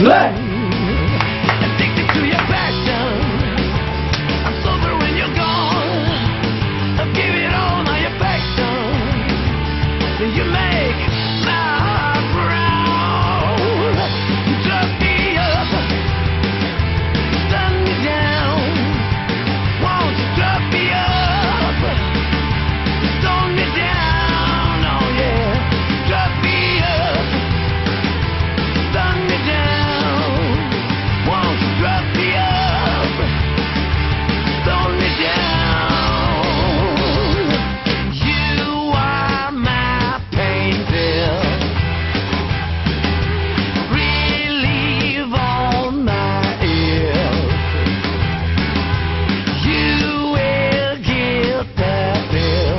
Addicted to your passion. I'm sober when you're gone. I'll give it all my affection. You make my heart proud. You drop me up, turn me down. Won't you drop me up, stone me down? Oh yeah, drop me up, turn me down. Won't you drop me up, stone me down? You are my pain pill, relieve all my ills. You will get that bill,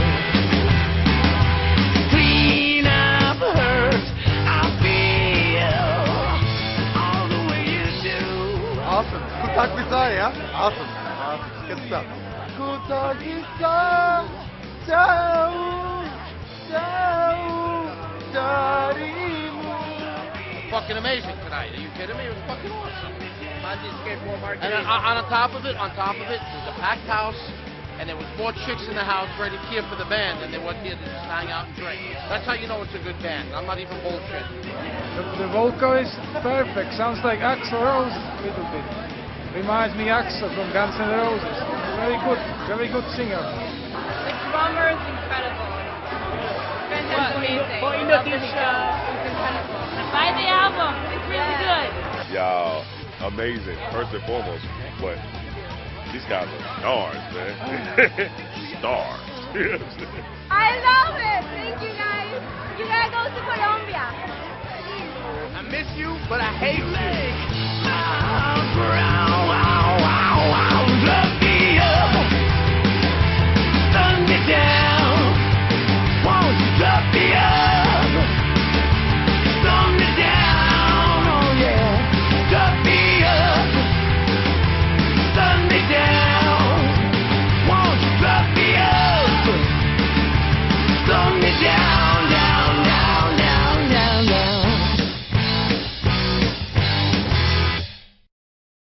clean up hurt I feel, all the way you do. Awesome. Kutak Visai, yeah? Awesome. Good stuff. Kutak Visai, jauh darimu. Fucking amazing tonight. Are you kidding me? It was fucking awesome. And on top of it, there was a packed house, and there was more chicks in the house ready to cheer for the band, and they weren't here to just hang out and drink. That's how you know it's a good band. I'm not even bullshit. The vocal is perfect. Sounds like Axl Rose a little bit. Reminds me Axl from Guns N' Roses. Very good singer. The drummer is incredible. Fantastic. Amazing. Buy the album. It's really good. Y'all, amazing, first and foremost, but these guys are stars, man. Stars. I love it. Thank you guys. You gotta go to Colombia. I miss you, but I hate you. Make my heart proud.